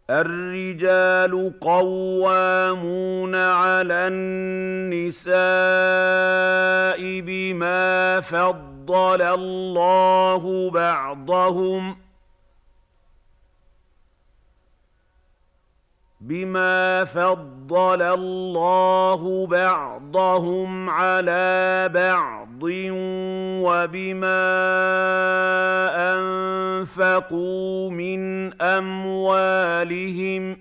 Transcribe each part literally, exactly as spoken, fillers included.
الرجال قوامون على النساء بما فضل الله بعضهم بما فضل الله بعضهم على بعض وبما أنفقوا من أموالهم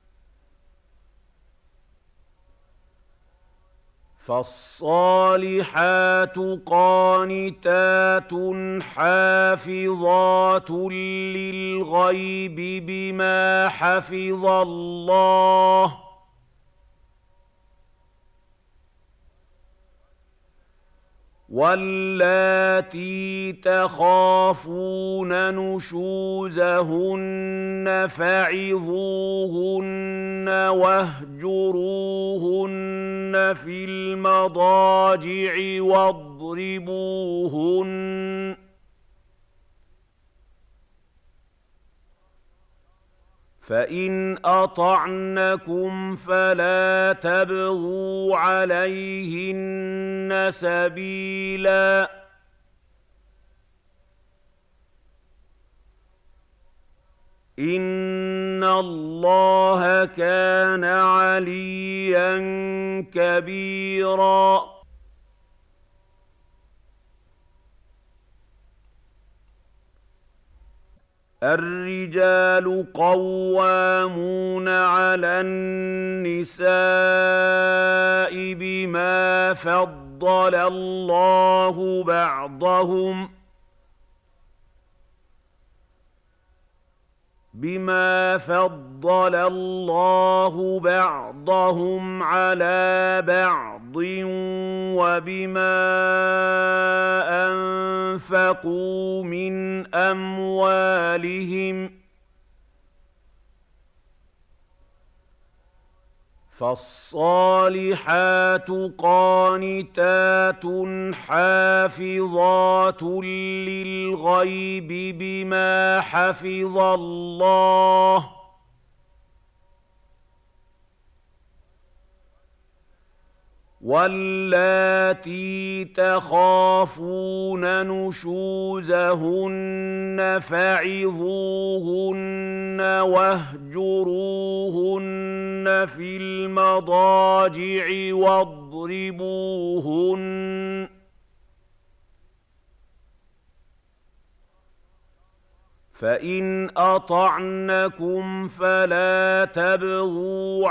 فالصالحات قانتات حافظات للغيب بما حفظ الله واللاتي تخافون نشوزهن فعظوهن واهجروهن في المضاجع واضربوهن فإن أطعنكم فلا تبغوا عليهن سبيلا إن الله كان عليا كبيرا الرجال قوامون على النساء بما فضل الله بعضهم بما فضل الله بعضهم على بعض وبما أنفقوا من أموالهم فالصالحات قانتات حافظات للغيب بما حفظ الله واللاتي تخافون نشوزهن فعظوهن واهجروهن في المضاجع واضربوهن فإن أطعنكم فلا تبغوا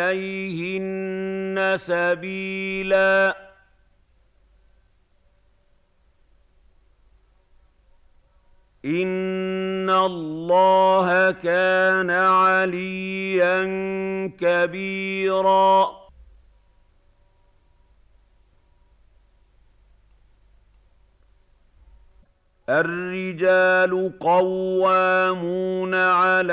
عليهن سبيلا إن الله كان عليا كبيرا الرجال قوامون على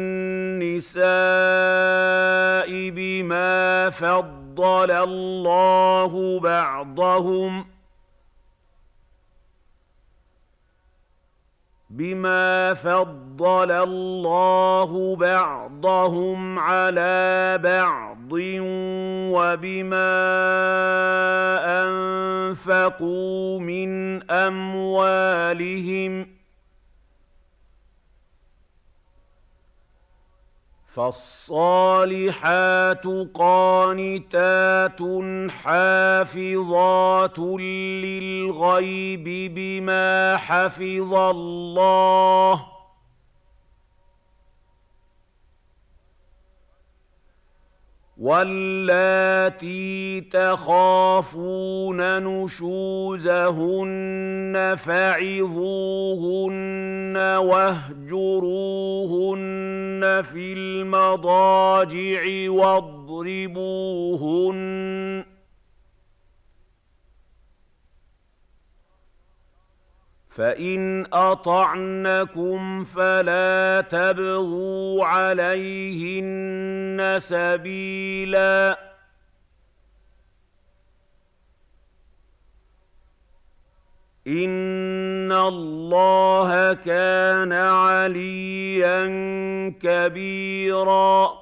النساء بما فضل الله بعضهم بما فضل الله بعضهم على بعض وبما أنفقوا من أموالهم فالصالحات قانتات حافظات للغيب بما حفظ الله واللاتي تخافون نشوزهن فعظوهن واهجروهن في المضاجع واضربوهن فإن أطعنكم فلا تبغوا عليهن سبيلا إِنَّ اللَّهَ كَانَ عَلِيًّا كَبِيرًا.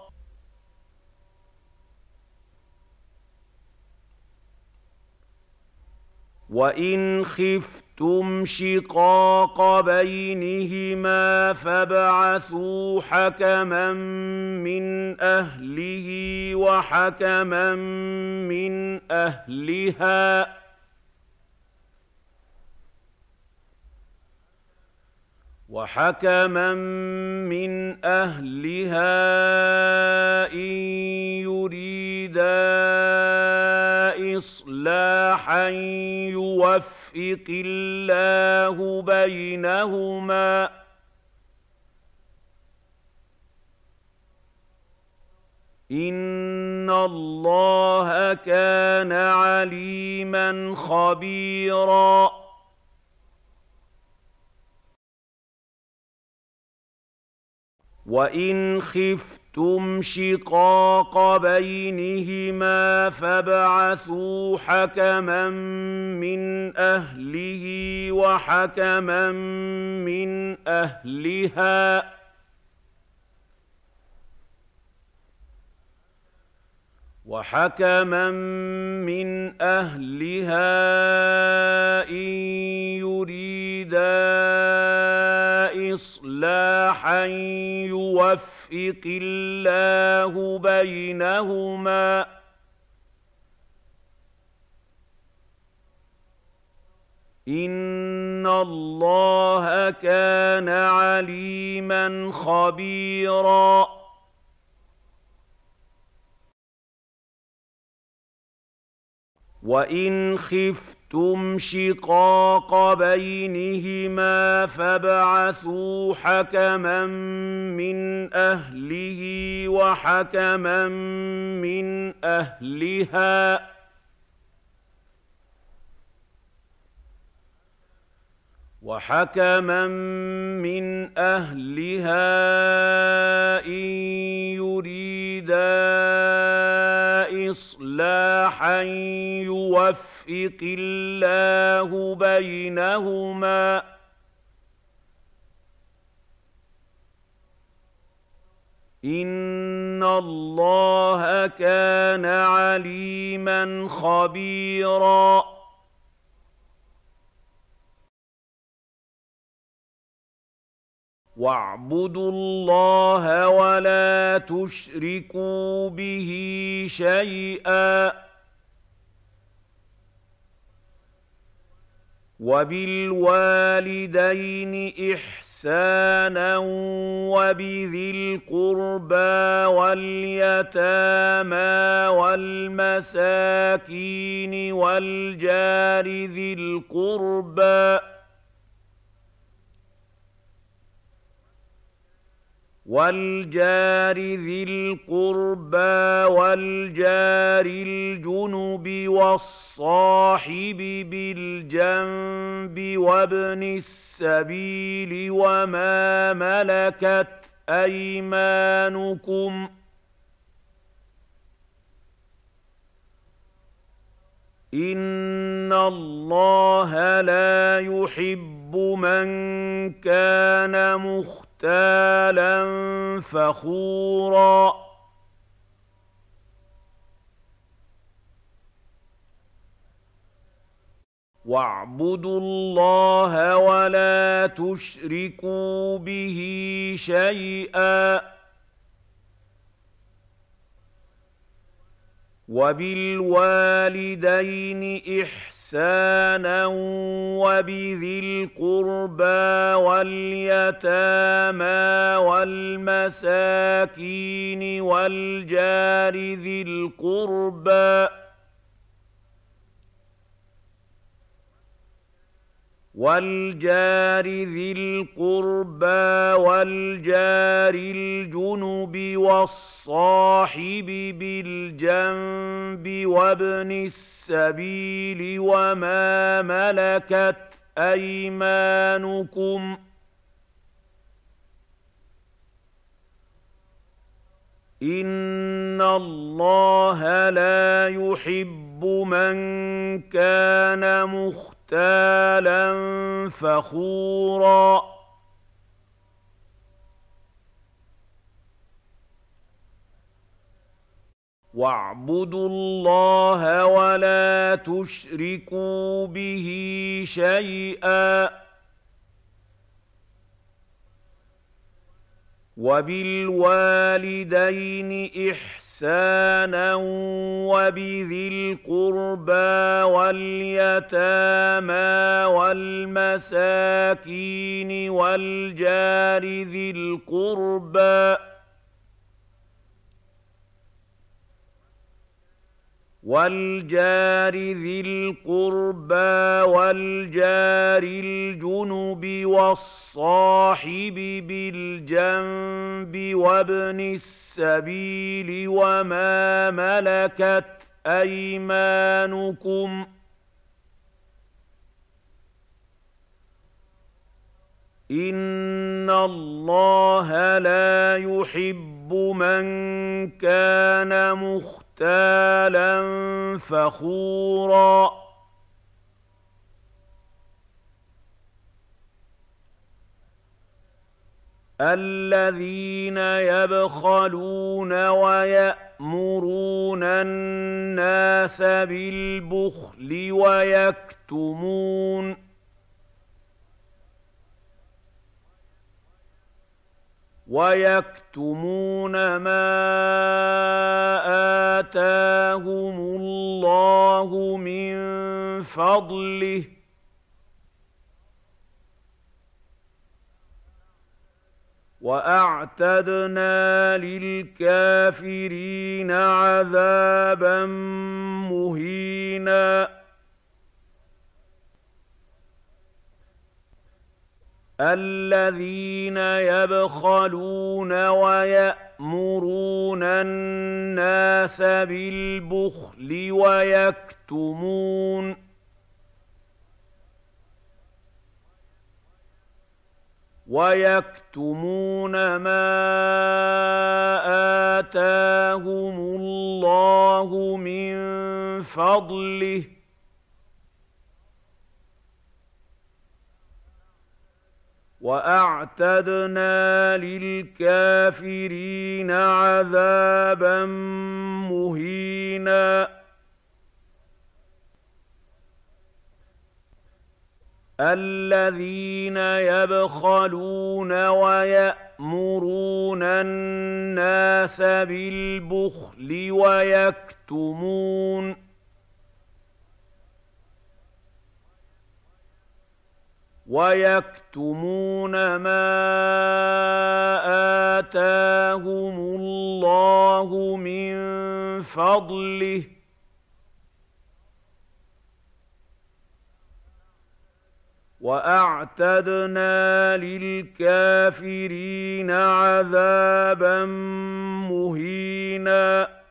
وَإِنْ خِفْتُمْ شِقَاقَ بَيْنِهِمَا فَابْعَثُوا حَكَمًا مِّنْ أَهْلِهِ وَحَكَمًا مِّنْ أَهْلِهَا وَحَكَمًا مِّنْ أَهْلِهَا إِن يُرِيدَا إِصْلَاحًا يُوَفِّقِ اللَّهُ بَيْنَهُمَا ۗ إِنَّ اللَّهَ كَانَ عَلِيمًا خَبِيرًا. وَإِنْ خِفْتُمْ شِقَاقَ بَيْنِهِمَا فَابْعَثُوا حَكَمًا مِّنْ أَهْلِهِ وَحَكَمًا مِّنْ أَهْلِهَا وَحَكَمًا مِّنْ أَهْلِهَا إِن يُرِيدَا إِصْلَاحًا يُوَفِّقِ اللَّهُ بَيْنَهُمَا ۗ إِنَّ اللَّهَ كَانَ عَلِيمًا خَبِيرًا. وَإِنْ خِفْتُمْ شِقَاقَ بَيْنِهِمَا فَابْعَثُوا حَكَمًا مِّنْ أَهْلِهِ وَحَكَمًا مِّنْ أَهْلِهَا وَحَكَمًا مِّنْ أَهْلِهَا إِن يُرِيدَا إِصْلَاحًا يُوَفِّقِ اللَّهُ بَيْنَهُمَا ۗ إِنَّ اللَّهَ كَانَ عَلِيمًا خَبِيرًا. وَاعْبُدُوا اللَّهَ وَلَا تُشْرِكُوا بِهِ شَيْئًا ۖ وَبِالْوَالِدَيْنِ إِحْسَانًا وَبِذِي الْقُرْبَىٰ وَالْيَتَامَىٰ وَالْمَسَاكِينِ وَالْجَارِ ذِي الْقُرْبَىٰ وَالْجَارِ ذِي الْقُرْبَىٰ وَالْجَارِ الْجُنُبِ وَالصَّاحِبِ بِالْجَنبِ وَابْنِ السَّبِيلِ وَمَا مَلَكَتْ أَيْمَانُكُمْ ۗ إِنَّ اللَّهَ لَا يُحِبُّ مَن كَانَ مُخْتَالًا فَخُورًا. وَاعْبُدُوا اللَّهَ وَلَا تُشْرِكُوا بِهِ شَيْئًا ۖ وَبِالْوَالِدَيْنِ إِحْسَانًا وَبِذِي الْقُرْبَىٰ وَالْيَتَامَىٰ وَالْمَسَاكِينِ وَالْجَارِ ذِي الْقُرْبَىٰ وَالْجَارِ ذِي الْقُرْبَىٰ وَالْجَارِ الْجُنُبِ وَالصَّاحِبِ بِالْجَنبِ وَابْنِ السَّبِيلِ وَمَا مَلَكَتْ أَيْمَانُكُمْ ۗ إِنَّ اللَّهَ لَا يُحِبُّ مَن كَانَ مُخْتَالًا مختالا فخورا واعبدوا الله ولا تشركوا به شيئا وبالوالدين إحسانا وبذي القربى واليتامى والمساكين والجار ذي القربى والجار ذي القربى والجار الجنب والصاحب بالجنب وابن السبيل وما ملكت أيمانكم إن الله لا يحب من كان مختالا مختالا فخورا الذين يبخلون ويأمرون الناس بالبخل ويكتمون ويكتمون ما آتاهم الله من فضله وأعتدنا للكافرين عذابا مهينا الذين يبخلون ويأمرون الناس بالبخل ويكتمون ويكتمون ما آتاهم الله من فضله وأعتدنا للكافرين عذابا مهينا الذين يبخلون ويأمرون الناس بالبخل ويكتمون ويكتمون ما آتاهم الله من فضله وأعتدنا للكافرين عذابا مهينا الذين يبخلون ويأمرون الناس بالبخل ويكتمون ويكتمون ما آتاهم الله من فضله وأعتدنا الذين يبخلون ويأمرون الناس بالبخل ويكتمون ويكتمون ما آتاهم الله من فضله وأعتدنا للكافرين عذابا مهينا